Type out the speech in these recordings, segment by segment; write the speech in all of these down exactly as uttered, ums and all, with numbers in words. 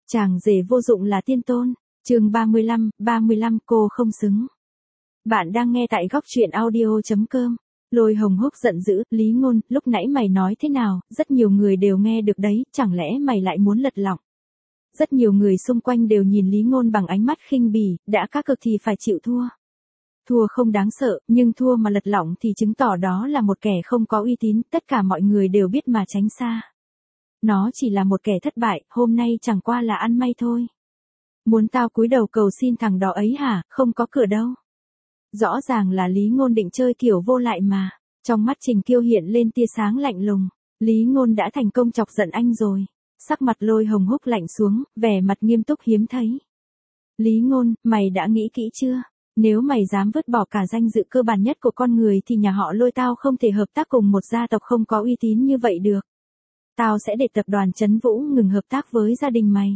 Chàng rể vô dụng là tiên tôn. Chương ba mươi lăm, ba mươi lăm cô không xứng. Bạn đang nghe tại góc truyện audio chấm com. Lôi Hồng Húc giận dữ, Lý Ngôn, lúc nãy mày nói thế nào, rất nhiều người đều nghe được đấy, chẳng lẽ mày lại muốn lật lọng? Rất nhiều người xung quanh đều nhìn Lý Ngôn bằng ánh mắt khinh bỉ, đã cá cược thì phải chịu thua. Thua không đáng sợ, nhưng thua mà lật lọng thì chứng tỏ đó là một kẻ không có uy tín, tất cả mọi người đều biết mà tránh xa. Nó chỉ là một kẻ thất bại, hôm nay chẳng qua là ăn may thôi. Muốn tao cúi đầu cầu xin thằng đó ấy hả, không có cửa đâu. Rõ ràng là Lý Ngôn định chơi kiểu vô lại mà. Trong mắt Trình Kiêu hiện lên tia sáng lạnh lùng. Lý Ngôn đã thành công chọc giận anh rồi. Sắc mặt Lôi Hồng Húc lạnh xuống, vẻ mặt nghiêm túc hiếm thấy. Lý Ngôn, mày đã nghĩ kỹ chưa? Nếu mày dám vứt bỏ cả danh dự cơ bản nhất của con người thì nhà họ Lôi tao không thể hợp tác cùng một gia tộc không có uy tín như vậy được. Tao sẽ để tập đoàn Trấn Vũ ngừng hợp tác với gia đình mày.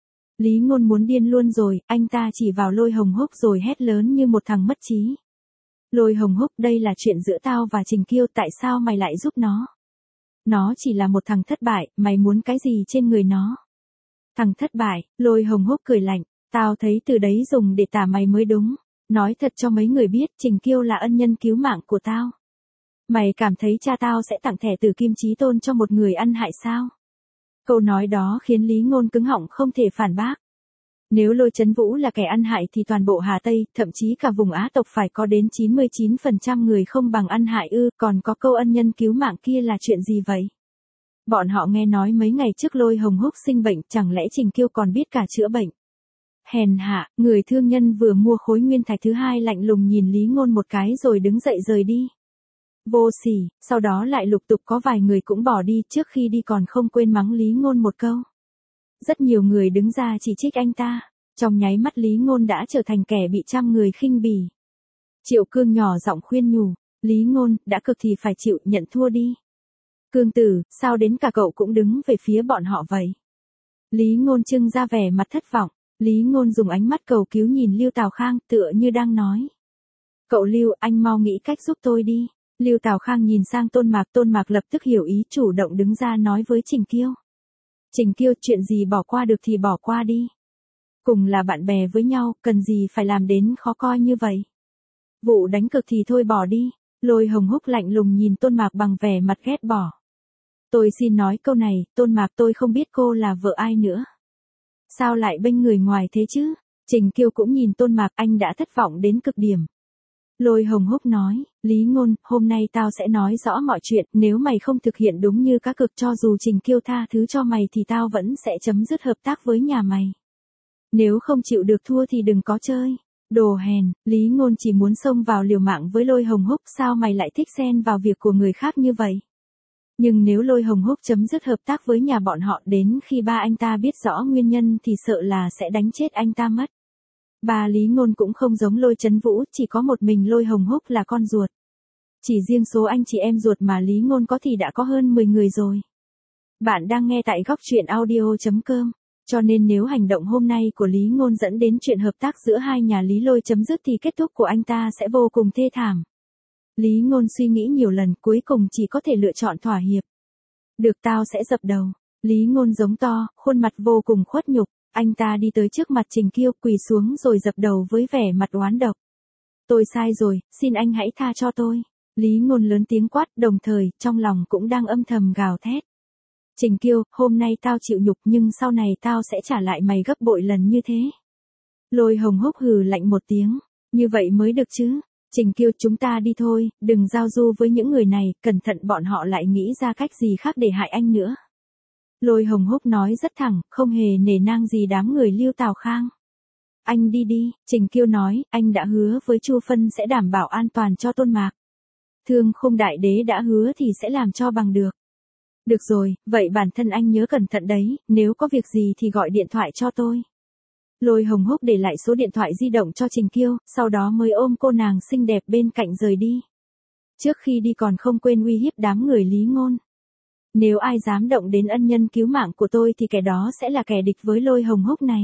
Lý Ngôn muốn điên luôn rồi, anh ta chỉ vào Lôi Hồng Húc rồi hét lớn như một thằng mất trí. Lôi Hồng Húc, đây là chuyện giữa tao và Trình Kiêu, tại sao mày lại giúp nó? Nó chỉ là một thằng thất bại, mày muốn cái gì trên người nó? Thằng thất bại, Lôi Hồng Húc cười lạnh, tao thấy từ đấy dùng để tả mày mới đúng. Nói thật cho mấy người biết, Trình Kiêu là ân nhân cứu mạng của tao. Mày cảm thấy cha tao sẽ tặng thẻ Tử Kim Chí Tôn cho một người ăn hại sao? Câu nói đó khiến Lý Ngôn cứng họng không thể phản bác. Nếu Lôi Trấn Vũ là kẻ ăn hại thì toàn bộ Hà Tây, thậm chí cả vùng Á tộc phải có đến chín mươi chín phần trăm người không bằng ăn hại ư, còn có câu ân nhân cứu mạng kia là chuyện gì vậy? Bọn họ nghe nói mấy ngày trước Lôi Hồng Húc sinh bệnh, chẳng lẽ Trình Kiêu còn biết cả chữa bệnh? Hèn hạ, người thương nhân vừa mua khối nguyên thạch thứ hai lạnh lùng nhìn Lý Ngôn một cái rồi đứng dậy rời đi. Vô sỉ, sau đó lại lục tục có vài người cũng bỏ đi, trước khi đi còn không quên mắng Lý Ngôn một câu. Rất nhiều người đứng ra chỉ trích anh ta, trong nháy mắt Lý Ngôn đã trở thành kẻ bị trăm người khinh bỉ. Triệu Cương nhỏ giọng khuyên nhủ, Lý Ngôn, đã cực thì phải chịu, nhận thua đi. Cương tử, sao đến cả cậu cũng đứng về phía bọn họ vậy? Lý Ngôn trưng ra vẻ mặt thất vọng, Lý Ngôn dùng ánh mắt cầu cứu nhìn Lưu Tào Khang tựa như đang nói. Cậu Lưu, anh mau nghĩ cách giúp tôi đi. Lưu Tào Khang nhìn sang Tôn Mạc, Tôn Mạc lập tức hiểu ý, chủ động đứng ra nói với Trình Kiêu. Trình Kiêu, chuyện gì bỏ qua được thì bỏ qua đi. Cùng là bạn bè với nhau, cần gì phải làm đến khó coi như vậy. Vụ đánh cực thì thôi bỏ đi. Lôi Hồng Húc lạnh lùng nhìn Tôn Mạc bằng vẻ mặt ghét bỏ. Tôi xin nói câu này, Tôn Mạc, tôi không biết cô là vợ ai nữa. Sao lại bênh người ngoài thế chứ? Trình Kiêu cũng nhìn Tôn Mạc, anh đã thất vọng đến cực điểm. Lôi Hồng Húc nói, Lý Ngôn, hôm nay tao sẽ nói rõ mọi chuyện, nếu mày không thực hiện đúng như cá cược cho dù Trình Kiêu tha thứ cho mày thì tao vẫn sẽ chấm dứt hợp tác với nhà mày. Nếu không chịu được thua thì đừng có chơi. Đồ hèn, Lý Ngôn chỉ muốn xông vào liều mạng với Lôi Hồng Húc, sao mày lại thích xen vào việc của người khác như vậy? Nhưng nếu Lôi Hồng Húc chấm dứt hợp tác với nhà bọn họ, đến khi ba anh ta biết rõ nguyên nhân thì sợ là sẽ đánh chết anh ta mất. Ba Lý Ngôn cũng không giống Lôi Trấn Vũ, chỉ có một mình Lôi Hồng Húc là con ruột. Chỉ riêng số anh chị em ruột mà Lý Ngôn có thì đã có hơn mười người rồi. Bạn đang nghe tại góc truyện audio chấm com. Cho nên nếu hành động hôm nay của Lý Ngôn dẫn đến chuyện hợp tác giữa hai nhà Lý Lôi chấm dứt thì kết thúc của anh ta sẽ vô cùng thê thảm. Lý Ngôn suy nghĩ nhiều lần, cuối cùng chỉ có thể lựa chọn thỏa hiệp. Được, tao sẽ dập đầu. Lý Ngôn giống to, khuôn mặt vô cùng khuất nhục. Anh ta đi tới trước mặt Trình Kiêu, quỳ xuống rồi dập đầu với vẻ mặt oán độc. Tôi sai rồi, xin anh hãy tha cho tôi. Lý Ngôn lớn tiếng quát, đồng thời, trong lòng cũng đang âm thầm gào thét. Trình Kiêu, hôm nay tao chịu nhục nhưng sau này tao sẽ trả lại mày gấp bội lần như thế. Lôi Hồng Húc hừ lạnh một tiếng, như vậy mới được chứ. Trình Kiêu, chúng ta đi thôi, đừng giao du với những người này, cẩn thận bọn họ lại nghĩ ra cách gì khác để hại anh nữa. Lôi Hồng Húc nói rất thẳng, không hề nể nang gì đám người Lưu Tào Khang. Anh đi đi, Trình Kiêu nói, anh đã hứa với Chu Phân sẽ đảm bảo an toàn cho Tôn Mạc. Thương Khung Đại Đế đã hứa thì sẽ làm cho bằng được. Được rồi, vậy bản thân anh nhớ cẩn thận đấy, nếu có việc gì thì gọi điện thoại cho tôi. Lôi Hồng Húc để lại số điện thoại di động cho Trình Kiêu, sau đó mới ôm cô nàng xinh đẹp bên cạnh rời đi. Trước khi đi còn không quên uy hiếp đám người Lý Ngôn. Nếu ai dám động đến ân nhân cứu mạng của tôi thì kẻ đó sẽ là kẻ địch với Lôi Hồng Húc này.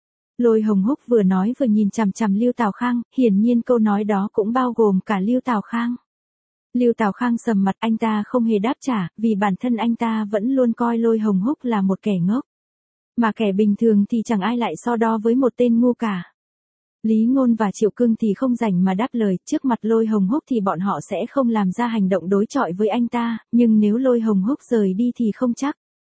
Lôi Hồng Húc vừa nói vừa nhìn chằm chằm Lưu Tào Khang, hiển nhiên câu nói đó cũng bao gồm cả Lưu Tào Khang. Lưu Tào Khang sầm mặt, anh ta không hề đáp trả, vì bản thân anh ta vẫn luôn coi Lôi Hồng Húc là một kẻ ngốc. Mà kẻ bình thường thì chẳng ai lại so đo với một tên ngu cả. Lý Ngôn và Triệu Cương thì không rảnh mà đáp lời, trước mặt Lôi Hồng Húc thì bọn họ sẽ không làm ra hành động đối chọi với anh ta, nhưng nếu Lôi Hồng Húc rời đi thì không chắc.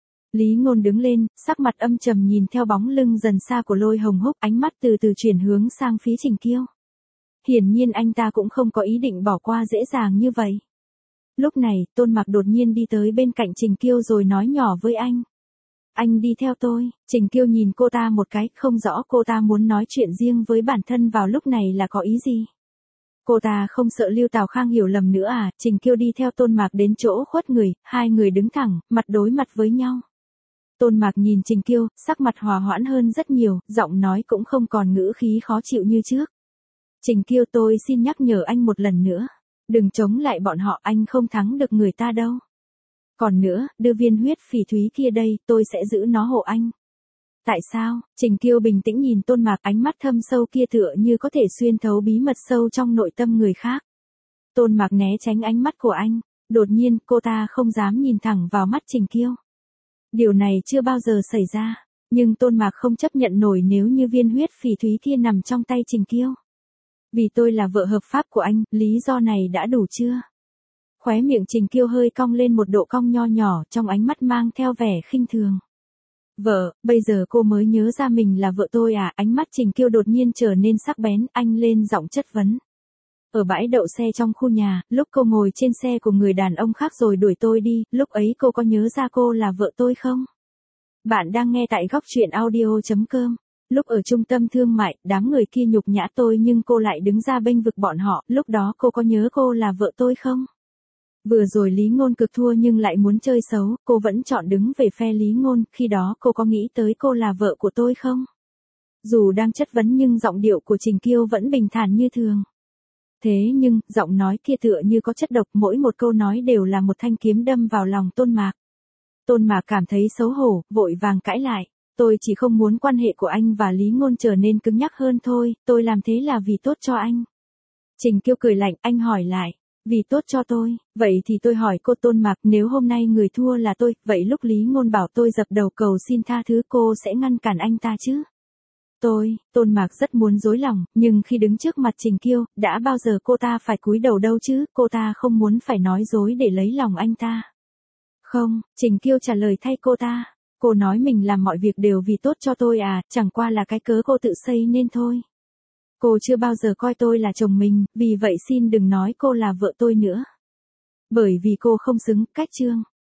Lý Ngôn đứng lên, sắc mặt âm trầm nhìn theo bóng lưng dần xa của Lôi Hồng Húc, ánh mắt từ từ chuyển hướng sang phía Trình Kiêu. Hiển nhiên anh ta cũng không có ý định bỏ qua dễ dàng như vậy. Lúc này, Tôn Mạc đột nhiên đi tới bên cạnh Trình Kiêu rồi nói nhỏ với anh. Anh đi theo tôi. Trình Kiêu nhìn cô ta một cái, không rõ cô ta muốn nói chuyện riêng với bản thân vào lúc này là có ý gì. Cô ta không sợ Lưu Tào Khang hiểu lầm nữa à? Trình Kiêu đi theo Tôn Mạc đến chỗ khuất người, hai người đứng thẳng, mặt đối mặt với nhau. Tôn Mạc nhìn Trình Kiêu, sắc mặt hòa hoãn hơn rất nhiều, giọng nói cũng không còn ngữ khí khó chịu như trước. Trình Kiêu, tôi xin nhắc nhở anh một lần nữa. Đừng chống lại bọn họ, anh không thắng được người ta đâu. Còn nữa, đưa viên huyết phỉ thúy kia đây, tôi sẽ giữ nó hộ anh. Tại sao? Trình Kiêu bình tĩnh nhìn Tôn Mạc, ánh mắt thâm sâu kia tựa như có thể xuyên thấu bí mật sâu trong nội tâm người khác. Tôn Mạc né tránh ánh mắt của anh, đột nhiên cô ta không dám nhìn thẳng vào mắt Trình Kiêu. Điều này chưa bao giờ xảy ra, nhưng Tôn Mạc không chấp nhận nổi nếu như viên huyết phỉ thúy kia nằm trong tay Trình Kiêu. Vì tôi là vợ hợp pháp của anh, lý do này đã đủ chưa? Khóe miệng Trình Kiêu hơi cong lên một độ cong nho nhỏ, trong ánh mắt mang theo vẻ khinh thường. Vợ, bây giờ cô mới nhớ ra mình là vợ tôi à? Ánh mắt Trình Kiêu đột nhiên trở nên sắc bén, anh lên giọng chất vấn. Ở bãi đậu xe trong khu nhà, lúc cô ngồi trên xe của người đàn ông khác rồi đuổi tôi đi, lúc ấy cô có nhớ ra cô là vợ tôi không? Bạn đang nghe tại góc truyện audio chấm com. Lúc ở trung tâm thương mại, đám người kia nhục nhã tôi nhưng cô lại đứng ra bênh vực bọn họ, lúc đó cô có nhớ cô là vợ tôi không? Vừa rồi Lý Ngôn cực thua nhưng lại muốn chơi xấu, cô vẫn chọn đứng về phe Lý Ngôn, khi đó cô có nghĩ tới cô là vợ của tôi không? Dù đang chất vấn nhưng giọng điệu của Trình Kiêu vẫn bình thản như thường. Thế nhưng, giọng nói kia tựa như có chất độc, mỗi một câu nói đều là một thanh kiếm đâm vào lòng Tôn Mạc. Tôn Mạc cảm thấy xấu hổ, vội vàng cãi lại. Tôi chỉ không muốn quan hệ của anh và Lý Ngôn trở nên cứng nhắc hơn thôi, tôi làm thế là vì tốt cho anh. Trình Kiêu cười lạnh, anh hỏi lại. Vì tốt cho tôi, vậy thì tôi hỏi cô Tôn Mạc, nếu hôm nay người thua là tôi, vậy lúc Lý Ngôn bảo tôi dập đầu cầu xin tha thứ cô sẽ ngăn cản anh ta chứ? Tôi, Tôn Mạc rất muốn dối lòng, nhưng khi đứng trước mặt Trình Kiêu, đã bao giờ cô ta phải cúi đầu đâu chứ, cô ta không muốn phải nói dối để lấy lòng anh ta. Không, Trình Kiêu trả lời thay cô ta. Cô nói mình làm mọi việc đều vì tốt cho tôi à, chẳng qua là cái cớ cô tự xây nên thôi. Cô chưa bao giờ coi tôi là chồng mình, vì vậy xin đừng nói cô là vợ tôi nữa. Bởi vì cô không xứng, cách chương.